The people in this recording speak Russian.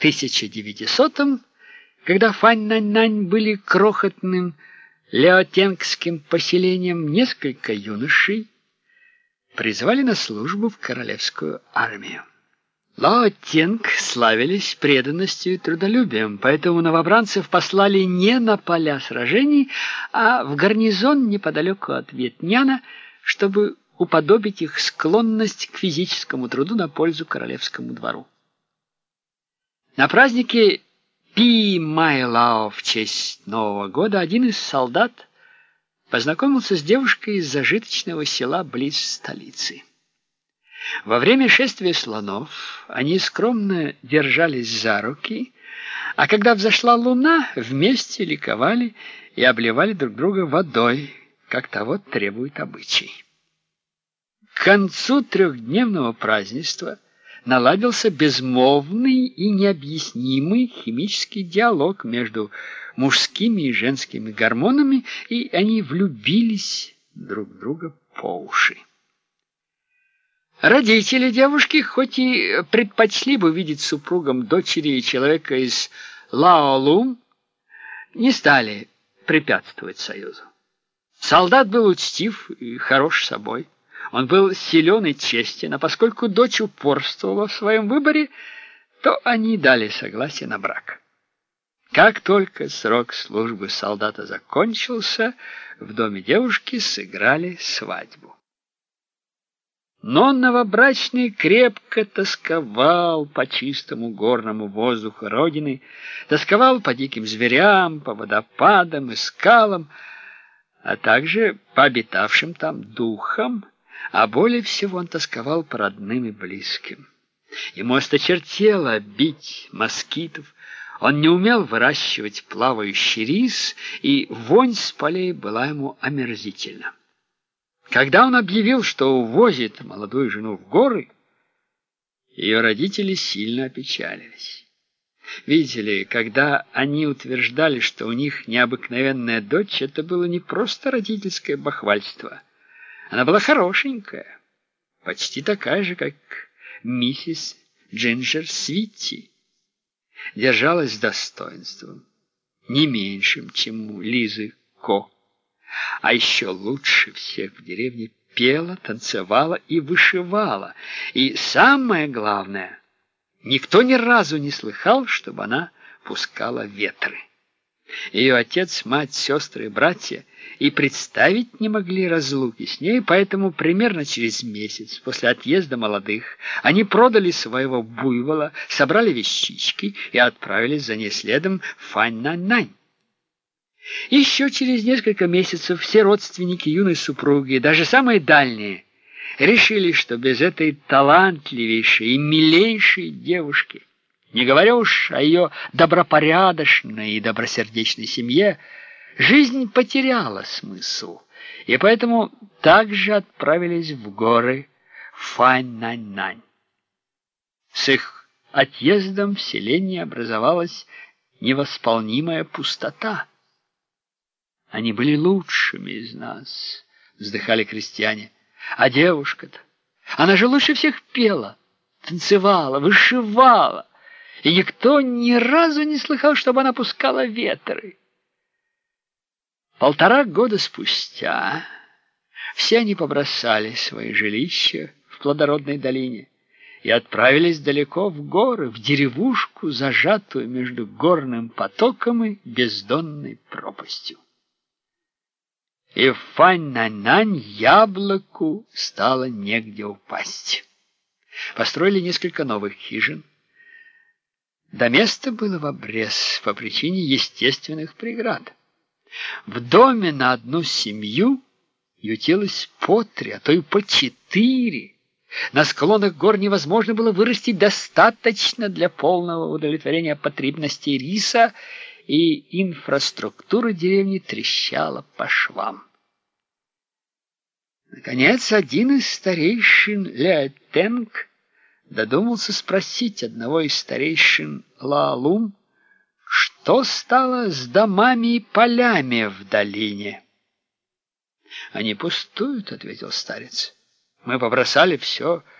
1900-м, когда Фань-Нань-Нань были крохотным лаотенгским поселением, несколько юношей призвали на службу в королевскую армию. Лаотенг славились преданностью и трудолюбием, поэтому новобранцев послали не на поля сражений, а в гарнизон неподалеку от Вьетняна, чтобы уподобить их склонность к физическому труду на пользу королевскому двору. На празднике Пи-Май-Лао в честь Нового года один из солдат познакомился с девушкой из зажиточного села близ столицы. Во время шествия слонов они скромно держались за руки, а когда взошла луна, вместе ликовали и обливали друг друга водой, как того требует обычай. К концу трехдневного празднества наладился безмолвный и необъяснимый химический диалог между мужскими и женскими гормонами, и они влюбились друг в друга по уши. Родители девушки, хоть и предпочли бы видеть супругом дочери человека из Лаолун, не стали препятствовать союзу. Солдат был учтив и хорош собой. Он был силен и честен, а поскольку дочь упорствовала в своем выборе, то они дали согласие на брак. Как только срок службы солдата закончился, в доме девушки сыграли свадьбу. Но новобрачный крепко тосковал по чистому горному воздуху родины, тосковал по диким зверям, по водопадам и скалам, а также по обитавшим там духам, а более всего он тосковал по родным и близким. Ему осточертело бить москитов, он не умел выращивать плавающий рис, и вонь с полей была ему омерзительна. Когда он объявил, что увозит молодую жену в горы, ее родители сильно опечалились. Видите ли, когда они утверждали, что у них необыкновенная дочь, это было не просто родительское бахвальство. Она была хорошенькая, почти такая же, как миссис Джинджер Свитти. Держалась с достоинством, не меньшим, чем у Лизы Ко. А еще лучше всех в деревне пела, танцевала и вышивала. И самое главное, никто ни разу не слыхал, чтобы она пускала ветры. Ее отец, мать, сестры и братья и представить не могли разлуки с ней, поэтому примерно через месяц после отъезда молодых они продали своего буйвола, собрали вещички и отправились за ней следом в Фань-Нань-Нань. Еще через несколько месяцев все родственники юной супруги, даже самые дальние, решили, что без этой талантливейшей и милейшей девушки, не говоря уж о ее добропорядочной и добросердечной семье, жизнь потеряла смысл, и поэтому также отправились в горы Фань-Нань-Нань. С их отъездом в селении образовалась невосполнимая пустота. «Они были лучшими из нас», — вздыхали крестьяне. «А девушка-то, она же лучше всех пела, танцевала, вышивала, и никто ни разу не слыхал, чтобы она пускала ветры». 1,5 года спустя все они побросали свои жилища в плодородной долине и отправились далеко в горы, в деревушку, зажатую между горным потоком и бездонной пропастью. И в Фань-Нань-Нань яблоку стало негде упасть. Построили несколько новых хижин. До места было в обрез по причине естественных преград. В доме на одну семью ютилось по 3, а то и по 4. На склонах гор невозможно было вырастить достаточно для полного удовлетворения потребностей риса, и инфраструктура деревни трещала по швам. Наконец, один из старейшин Лаотенг додумался спросить одного из старейшин Лаолун, что стало с домами и полями в долине. «Они пустуют», — ответил старец. «Мы побросали все